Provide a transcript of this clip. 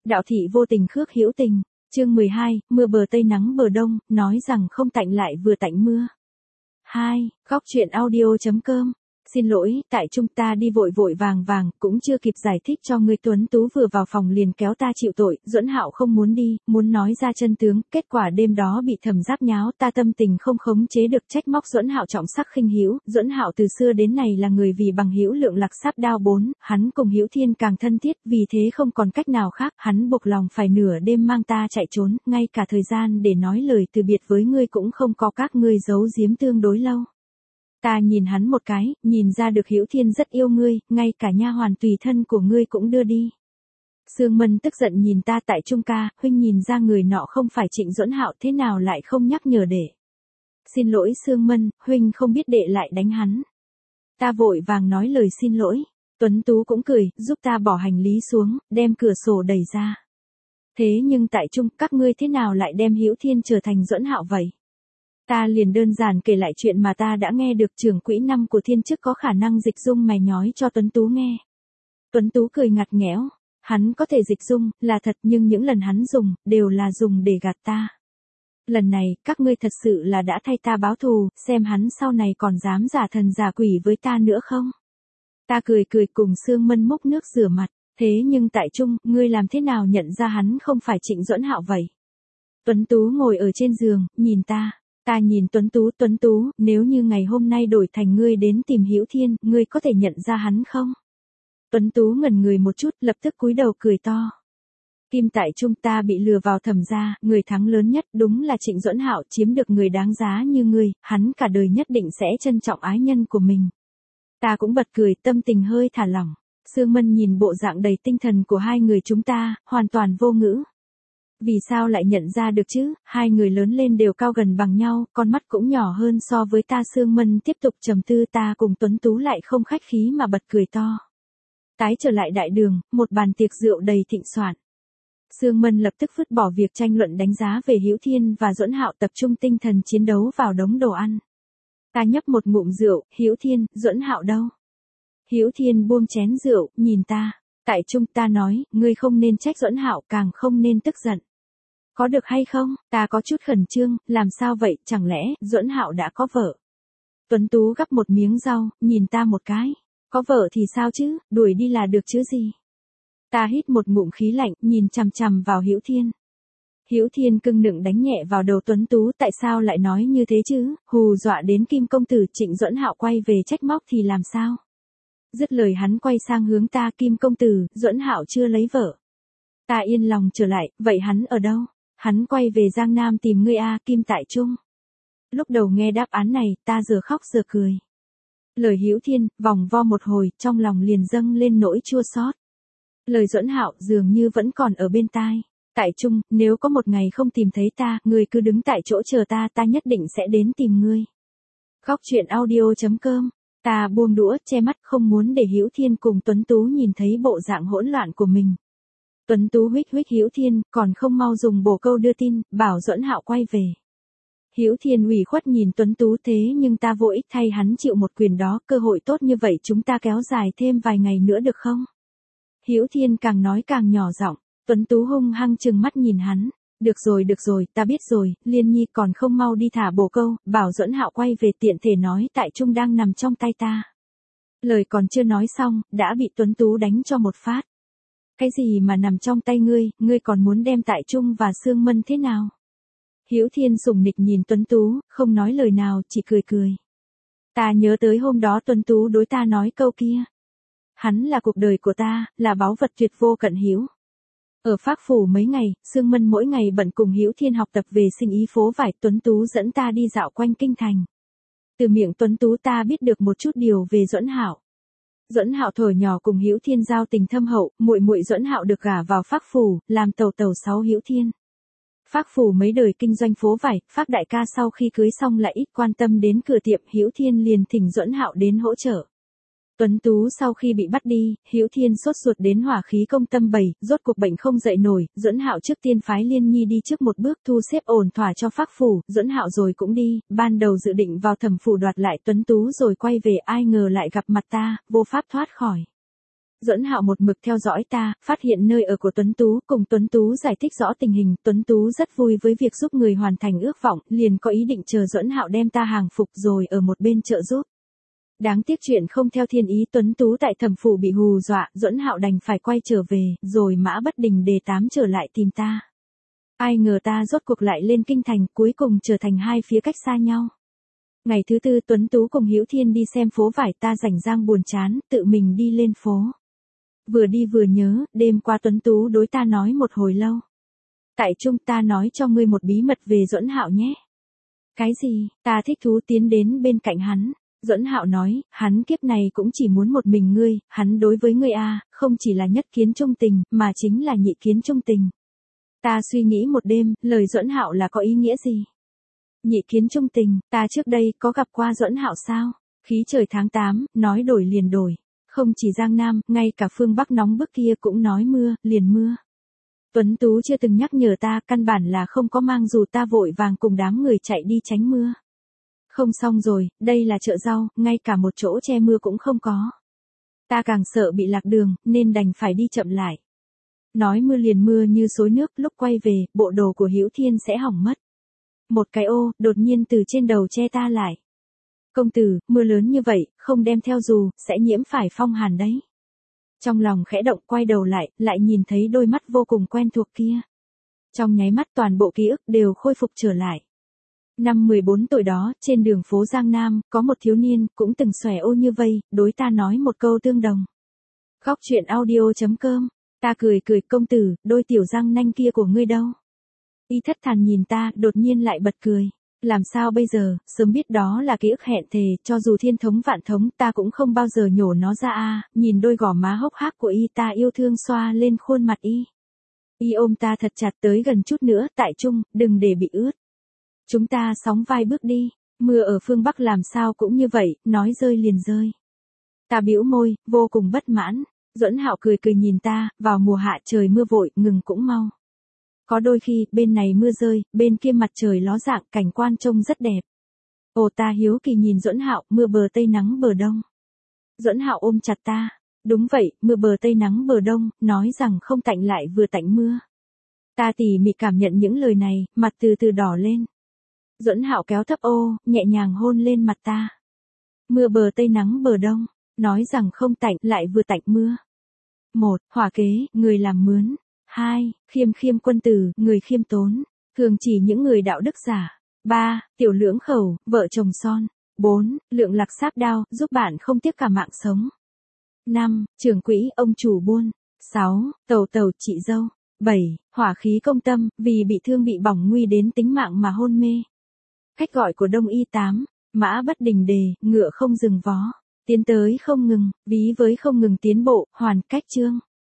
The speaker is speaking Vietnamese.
Đạo thị vô tình khước hữu tình, chương 12, mưa bờ Tây nắng bờ Đông, nói rằng không tạnh lại vừa tạnh mưa. 2. Góc truyện audio.com. Xin lỗi, tại chúng ta đi vội vội vàng vàng, cũng chưa kịp giải thích cho ngươi. Tuấn Tú vừa vào phòng liền kéo ta chịu tội. Duẫn Hạo không muốn đi, muốn nói ra chân tướng, kết quả đêm đó bị Thẩm Giáp nháo, ta tâm tình không khống chế được trách móc Duẫn Hạo trọng sắc khinh hữu. Duẫn Hạo từ xưa đến nay là người vì bằng hữu lượng lạc sáp đao bốn, hắn cùng Hữu Thiên càng thân thiết, vì thế không còn cách nào khác, hắn buộc lòng phải nửa đêm mang ta chạy trốn, ngay cả thời gian để nói lời từ biệt với ngươi cũng không có, các ngươi giấu giếm tương đối lâu. Ta nhìn hắn một cái, nhìn ra được Hữu Thiên rất yêu ngươi, ngay cả nha hoàn tùy thân của ngươi cũng đưa đi. Sương Mân tức giận nhìn ta, tại Trung ca, huynh nhìn ra người nọ không phải Trịnh Duẫn Hạo, thế nào lại không nhắc nhở để. Xin lỗi Sương Mân, huynh không biết đệ lại đánh hắn. Ta vội vàng nói lời xin lỗi. Tuấn Tú cũng cười, giúp ta bỏ hành lý xuống, đem cửa sổ đẩy ra. Thế nhưng tại Trung, các ngươi thế nào lại đem Hữu Thiên trở thành Duẫn Hạo vậy? Ta liền đơn giản kể lại chuyện mà ta đã nghe được trưởng quỹ năm của Thiên Chức có khả năng dịch dung mày nhói cho Tuấn Tú nghe. Tuấn Tú cười ngặt nghẽo, hắn có thể dịch dung, là thật, nhưng những lần hắn dùng, đều là dùng để gạt ta. Lần này, các ngươi thật sự là đã thay ta báo thù, xem hắn sau này còn dám giả thần giả quỷ với ta nữa không? Ta cười cùng Sương Mân múc nước rửa mặt, thế nhưng tại Trung, ngươi làm thế nào nhận ra hắn không phải Trịnh Duẫn Hạo vậy? Tuấn Tú ngồi ở trên giường, nhìn ta. Ta nhìn Tuấn Tú, nếu như ngày hôm nay đổi thành ngươi đến tìm Hữu Thiên, ngươi có thể nhận ra hắn không? Tuấn Tú ngẩn người một chút, lập tức cúi đầu cười to. Kim tại Trung, ta bị lừa vào Thẩm gia, người thắng lớn nhất đúng là Trịnh Duẫn Hạo, chiếm được người đáng giá như ngươi, hắn cả đời nhất định sẽ trân trọng ái nhân của mình. Ta cũng bật cười, tâm tình hơi thả lỏng. Sương Mân nhìn bộ dạng đầy tinh thần của hai người chúng ta, hoàn toàn vô ngữ. Vì sao lại nhận ra được chứ, hai người lớn lên đều cao gần bằng nhau, con mắt cũng nhỏ hơn so với ta. Sương Mân tiếp tục trầm tư, ta cùng Tuấn Tú lại không khách khí mà bật cười to. Tái trở lại đại đường, một bàn tiệc rượu đầy thịnh soạn. Sương Mân lập tức vứt bỏ việc tranh luận đánh giá về Hữu Thiên và Duẫn Hạo, tập trung tinh thần chiến đấu vào đống đồ ăn. Ta nhấp một ngụm rượu, Hữu Thiên, Duẫn Hạo đâu? Hữu Thiên buông chén rượu, nhìn ta. Tại Trung, ta nói, ngươi không nên trách Duẫn Hạo, càng không nên tức giận. Có được hay không? Ta có chút khẩn trương, làm sao vậy, chẳng lẽ Duẫn Hạo đã có vợ? Tuấn Tú gắp một miếng rau, nhìn ta một cái. Có vợ thì sao chứ, đuổi đi là được chứ gì? Ta hít một ngụm khí lạnh, nhìn chằm chằm vào Hữu Thiên. Hữu Thiên cưng nựng đánh nhẹ vào đầu Tuấn Tú, tại sao lại nói như thế chứ, hù dọa đến Kim công tử. Trịnh Duẫn Hạo quay về trách móc thì làm sao? Dứt lời hắn quay sang hướng ta, Kim công tử, Duẫn Hạo chưa lấy vợ. Ta yên lòng trở lại, vậy hắn ở đâu? Hắn quay về Giang Nam tìm ngươi a, Kim tại Trung. Lúc đầu nghe đáp án này, ta giờ khóc giờ cười. Lời Hữu Thiên, vòng vo một hồi, trong lòng liền dâng lên nỗi chua xót. Lời Duẫn Hạo dường như vẫn còn ở bên tai. Tại Trung, nếu có một ngày không tìm thấy ta, ngươi cứ đứng tại chỗ chờ ta, ta nhất định sẽ đến tìm ngươi. Góc truyện audio.com. Ta buông đũa, che mắt, không muốn để Hữu Thiên cùng Tuấn Tú nhìn thấy bộ dạng hỗn loạn của mình. Tuấn Tú huých Hữu Thiên, còn không mau dùng bồ câu đưa tin, bảo Duẫn Hạo quay về. Hữu Thiên ủy khuất nhìn Tuấn Tú, thế nhưng ta vô ích thay hắn chịu một quyền đó, cơ hội tốt như vậy chúng ta kéo dài thêm vài ngày nữa được không? Hữu Thiên càng nói càng nhỏ giọng. Tuấn Tú hung hăng trừng mắt nhìn hắn. Được rồi, ta biết rồi, Liên Nhi còn không mau đi thả bồ câu, bảo Duẫn Hạo quay về, tiện thể nói tại Trung đang nằm trong tay ta. Lời còn chưa nói xong, đã bị Tuấn Tú đánh cho một phát. Cái gì mà nằm trong tay ngươi còn muốn đem tại Trung và Sương Mân thế nào? Hữu Thiên sủng nịch nhìn Tuấn Tú, không nói lời nào, chỉ cười. Ta nhớ tới hôm đó Tuấn Tú đối ta nói câu kia. Hắn là cuộc đời của ta, là báu vật tuyệt vô cận hữu. Ở Phác Phủ mấy ngày, Sương Mân mỗi ngày bận cùng Hữu Thiên học tập về sinh ý phố vải, Tuấn Tú dẫn ta đi dạo quanh kinh thành. Từ miệng Tuấn Tú ta biết được một chút điều về Duẫn Hạo. Duẫn Hạo thuở nhỏ cùng Hữu Thiên giao tình thâm hậu, muội Duẫn Hạo được gả vào Phác Phủ, làm tàu sáu Hữu Thiên. Phác Phủ mấy đời kinh doanh phố vải, Phác đại ca sau khi cưới xong lại ít quan tâm đến cửa tiệm, Hữu Thiên liền thỉnh Duẫn Hạo đến hỗ trợ. Tuấn Tú sau khi bị bắt đi, Hữu Thiên sốt ruột đến hỏa khí công tâm 7, rốt cuộc bệnh không dậy nổi, Duẫn Hạo trước tiên phái Liên Nhi đi trước một bước thu xếp ổn thỏa cho Phác Phủ, Duẫn Hạo rồi cũng đi, ban đầu dự định vào Thẩm phủ đoạt lại Tuấn Tú rồi quay về, ai ngờ lại gặp mặt ta, vô pháp thoát khỏi. Duẫn Hạo một mực theo dõi ta, phát hiện nơi ở của Tuấn Tú, cùng Tuấn Tú giải thích rõ tình hình, Tuấn Tú rất vui với việc giúp người hoàn thành ước vọng, liền có ý định chờ Duẫn Hạo đem ta hàng phục rồi ở một bên trợ giúp. Đáng tiếc chuyện không theo thiên ý, Tuấn Tú tại Thẩm phủ bị hù dọa, Duẫn Hạo đành phải quay trở về, rồi Mã Bất Đình đề tám trở lại tìm ta. Ai ngờ ta rốt cuộc lại lên kinh thành, cuối cùng trở thành hai phía cách xa nhau. Ngày thứ tư Tuấn Tú cùng Hữu Thiên đi xem phố vải, ta rảnh rang buồn chán, tự mình đi lên phố. Vừa đi vừa nhớ, đêm qua Tuấn Tú đối ta nói một hồi lâu. Tại Trung, ta nói cho ngươi một bí mật về Duẫn Hạo nhé. Cái gì? Ta thích thú tiến đến bên cạnh hắn. Duẫn Hạo nói, hắn kiếp này cũng chỉ muốn một mình ngươi, hắn đối với ngươi không chỉ là nhất kiến trung tình, mà chính là nhị kiến trung tình. Ta suy nghĩ một đêm, lời Duẫn Hạo là có ý nghĩa gì? Nhị kiến trung tình, ta trước đây có gặp qua Duẫn Hạo sao? Khí trời tháng 8, nói đổi liền đổi. Không chỉ Giang Nam, ngay cả phương Bắc nóng bức kia cũng nói mưa, liền mưa. Tuấn Tú chưa từng nhắc nhở ta, căn bản là không có mang dù, ta vội vàng cùng đám người chạy đi tránh mưa. Không xong rồi, đây là chợ rau, ngay cả một chỗ che mưa cũng không có. Ta càng sợ bị lạc đường, nên đành phải đi chậm lại. Nói mưa liền mưa như xối nước, lúc quay về, bộ đồ của Hữu Thiên sẽ hỏng mất. Một cái ô, đột nhiên từ trên đầu che ta lại. Công tử, mưa lớn như vậy, không đem theo dù, sẽ nhiễm phải phong hàn đấy. Trong lòng khẽ động, quay đầu lại nhìn thấy đôi mắt vô cùng quen thuộc kia. Trong nháy mắt toàn bộ ký ức đều khôi phục trở lại. Năm 14 tuổi đó, trên đường phố Giang Nam, có một thiếu niên, cũng từng xòe ô như vây, đối ta nói một câu tương đồng. Góc truyện audio.com. Ta cười, công tử, đôi tiểu răng nanh kia của ngươi đâu? Y thất thàn nhìn ta, đột nhiên lại bật cười. Làm sao bây giờ, sớm biết đó là ký ức hẹn thề, cho dù thiên thống vạn thống, ta cũng không bao giờ nhổ nó ra nhìn đôi gò má hốc hác của y, ta yêu thương xoa lên khuôn mặt y. Y ôm ta thật chặt, tới gần chút nữa, tại Trung, đừng để bị ướt. Chúng ta sóng vai bước đi, mưa ở phương Bắc làm sao cũng như vậy, nói rơi liền rơi. Ta bĩu môi, vô cùng bất mãn. Duẫn Hạo cười nhìn ta, vào mùa hạ trời mưa vội, ngừng cũng mau. Có đôi khi, bên này mưa rơi, bên kia mặt trời ló dạng, cảnh quan trông rất đẹp. Ồ, ta hiếu kỳ nhìn Duẫn Hạo, mưa bờ Tây nắng bờ Đông. Duẫn Hạo ôm chặt ta. Đúng vậy, mưa bờ Tây nắng bờ Đông, nói rằng không tạnh lại vừa tạnh mưa. Ta tỉ mỉ cảm nhận những lời này, mặt từ từ đỏ lên. Duẫn Hạo kéo thấp ô, nhẹ nhàng hôn lên mặt ta. Mưa bờ Tây nắng bờ Đông, nói rằng không tạnh lại vừa tạnh mưa. 1. Hỏa kế, người làm mướn. 2. Khiêm quân tử, người khiêm tốn, thường chỉ những người đạo đức giả. 3. Tiểu lưỡng khẩu, vợ chồng son. 4. Lượng lạc sáp đao, giúp bạn không tiếc cả mạng sống. 5. Trưởng quỹ, ông chủ buôn. 6. Tàu chị dâu. 7. Hỏa khí công tâm, vì bị thương bị bỏng nguy đến tính mạng mà hôn mê. Cách gọi của Đông Y 8. Mã Bất Đình đề, ngựa không dừng vó. Tiến tới không ngừng, ví với không ngừng tiến bộ, hoàn cách chương.